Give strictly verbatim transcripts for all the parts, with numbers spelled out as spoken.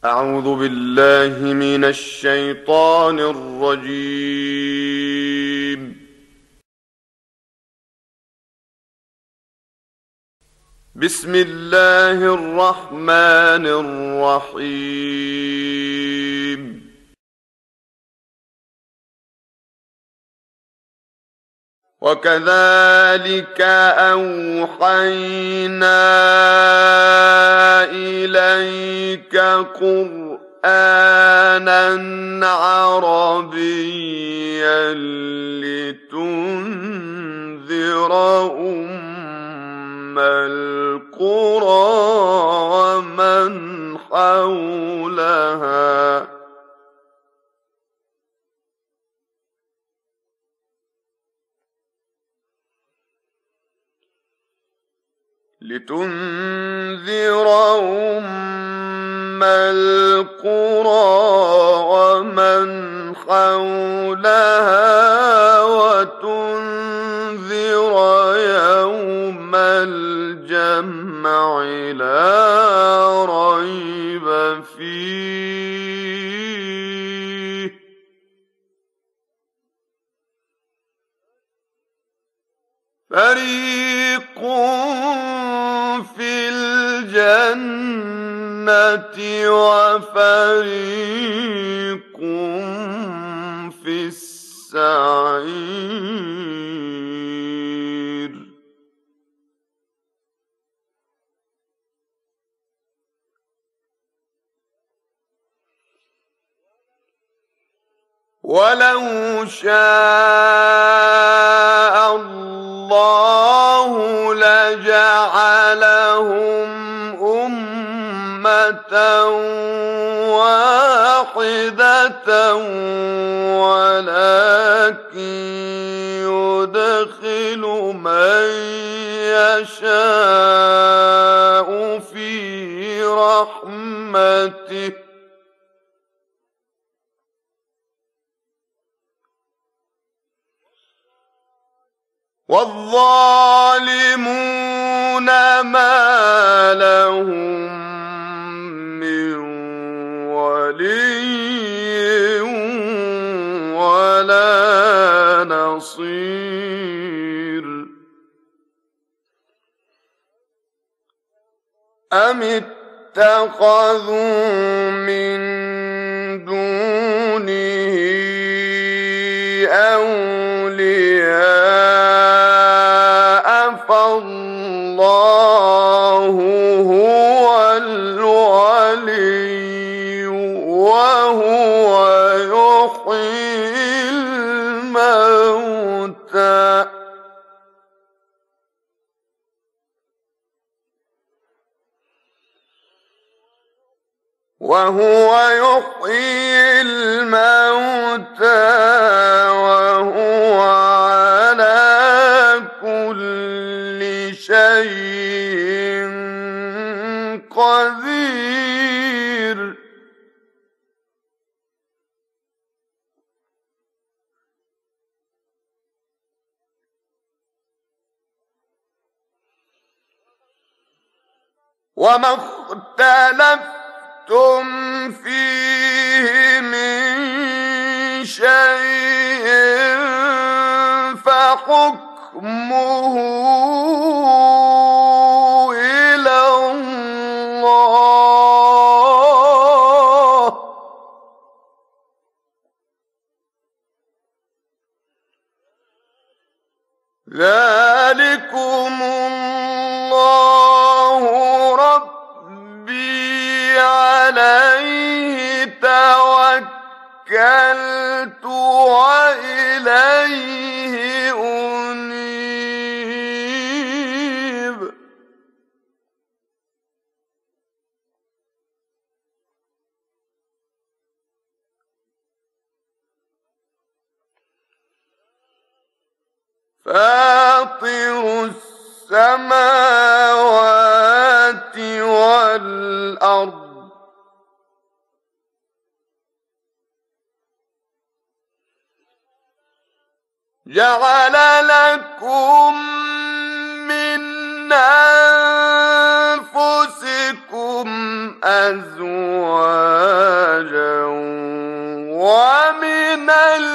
أعوذ بالله من الشيطان الرجيم. بسم الله الرحمن الرحيم. وكذلك أوحينا إليك قرآنا عربيا لتنذر أم القرى ومن حولها لتنذر أم القرى ومن حولها وتنذر يوم الجمع لا ريب فيه فريق في الجنة وفريق في السعير. ولو شاء الله لجعلهم أمة واحدة ولكن يدخل من يشاء في رحمته والظالمون ما لهم من ولي ولا نصير. أم اتخذوا من دونه أولياء فالله هو الولي وهو يحيي الموتى وهو يحيي الموتى وهو على كل شيء قدير. وما اختلفتم فيه من شيء فحكمه إلى الله ذلكم الله ربي عليه توكلت وإليه أنيب. فاطر السماوات والأرض جعل لكم من أنفسكم أزواجا ومن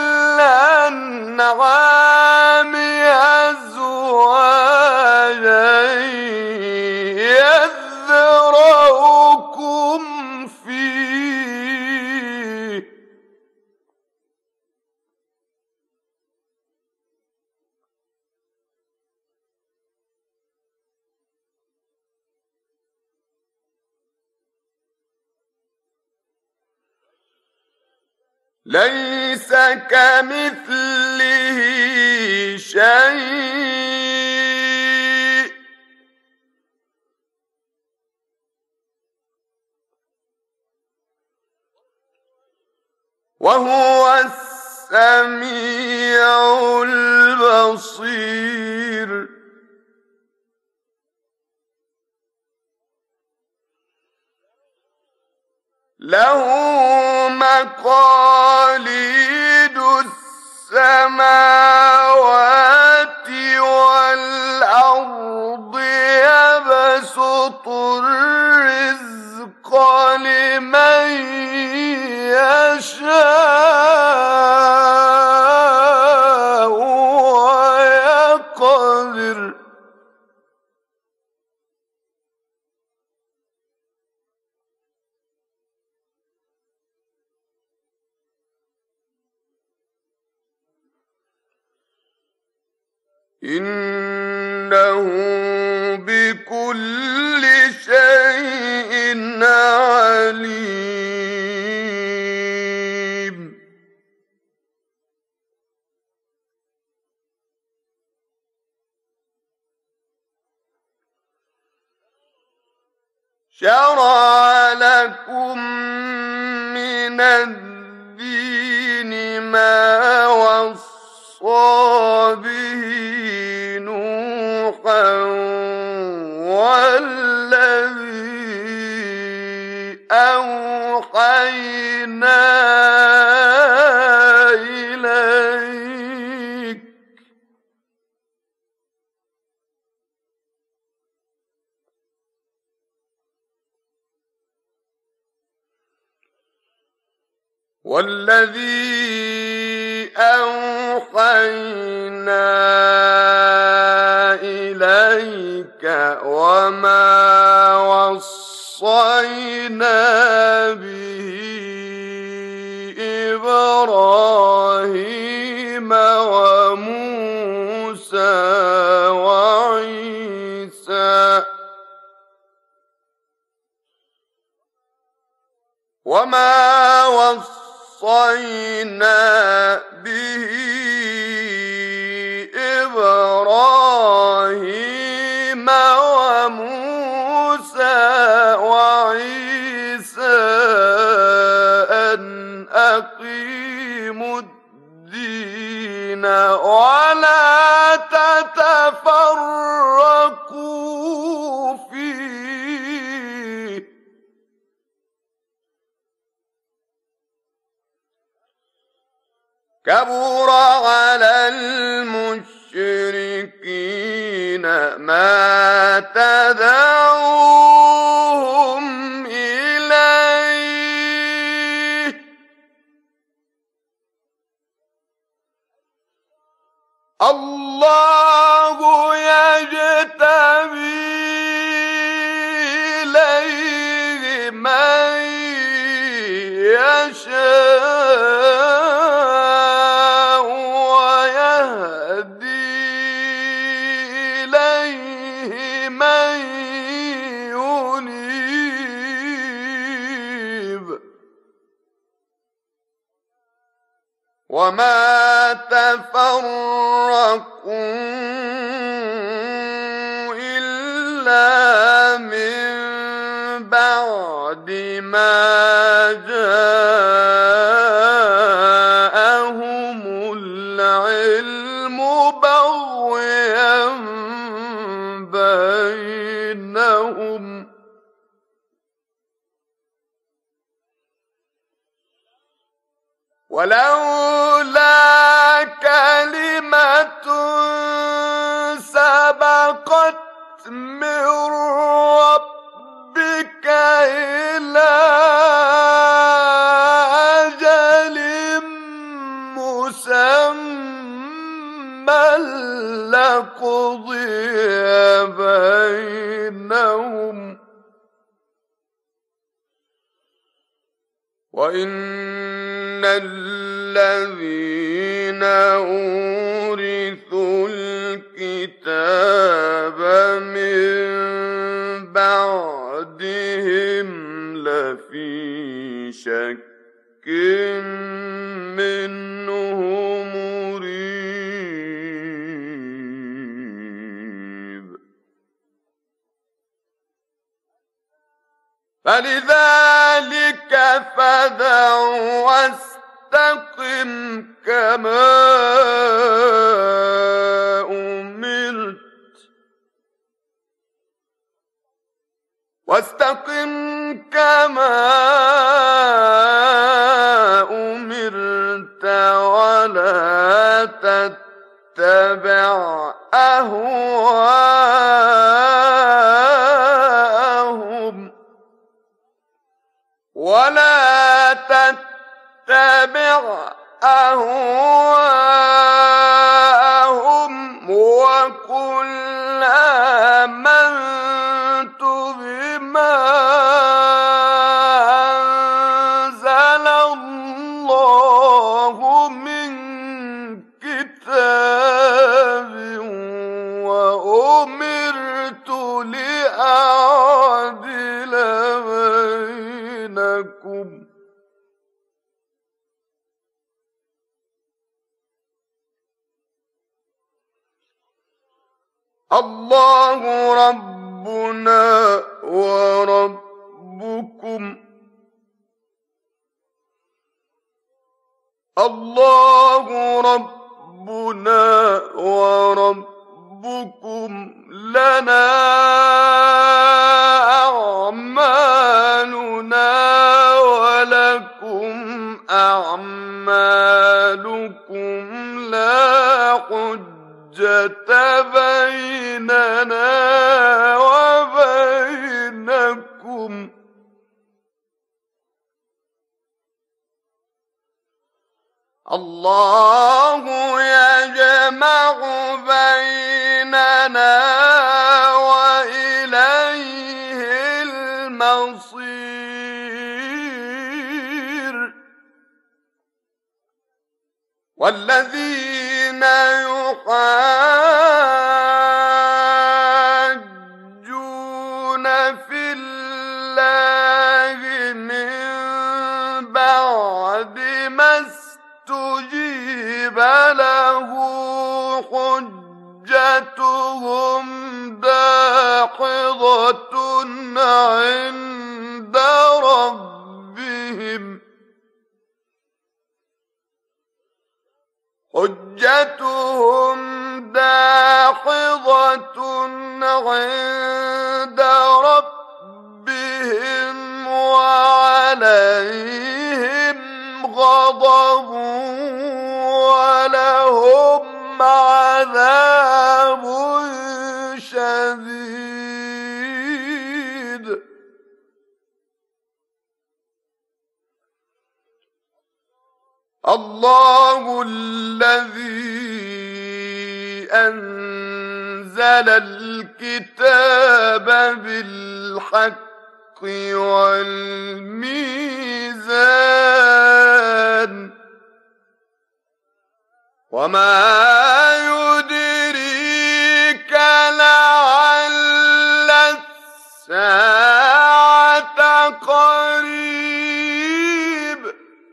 الأنعام أزواجا يذرأكم فيه ليس كمثله شيء وهو السميع البصير له مقاليد السماوات والأرض يبسط الرزق لمن يشاء ويقدر إنه بكل شيء عليم شرع لكم من الدين ما وصى به نوحا والذي أوحينا إليك والذي أوحينا إليك وما وصينا به إبراهيم وموسى وعيسى وما وصينا به إبراهيم وموسى وعيسى أن أقيموا الدين ولا تتفرقوا فيه كبر على المشركين ما تدعوهم إليه الله يجتبي إليه من يشاء ويهدي إليه من ينيب وما تفرقوا إلا من بعد ما جاءهم العلم بغيا بينهم ولولا كلمة سبقت من ربك إلى وإن الذين أورثوا الكتاب من بعدهم لفي شك منه مريب. فلذلك فادع واستقم كما أمرت واستقم كما أمرت ولا تتبع أهواءهم ولا تتبع أهواءهم وقل آمنت بما أنزل الله من كتاب وأمرت لأعدل بينكم الله ربنا وربكم الله ربنا وربكم لنا أعمالنا ولكم أعمالكم لا حجة بيننا وبينكم الله يجمع بيننا وإليه المصير. والذين يحاجون في الله من بعد ما استجيب له حجتهم داحضة عند ربهم حجتهم داحضة عند ربهم وعليهم غضب ولهم عذاب شديد. الله الذي أنزل الكتاب بالحق والميزان وما يدريك لعل الساعة قريب.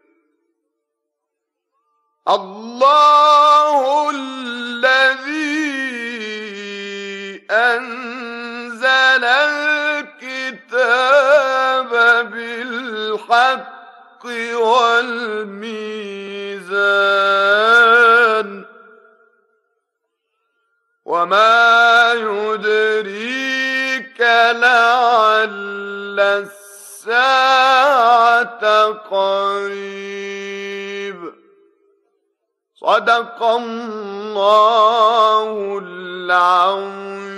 الله الذي أنزل الكتاب بالحق والميزان وما يدريك لعل الساعة قريب. صدق الله العظيم.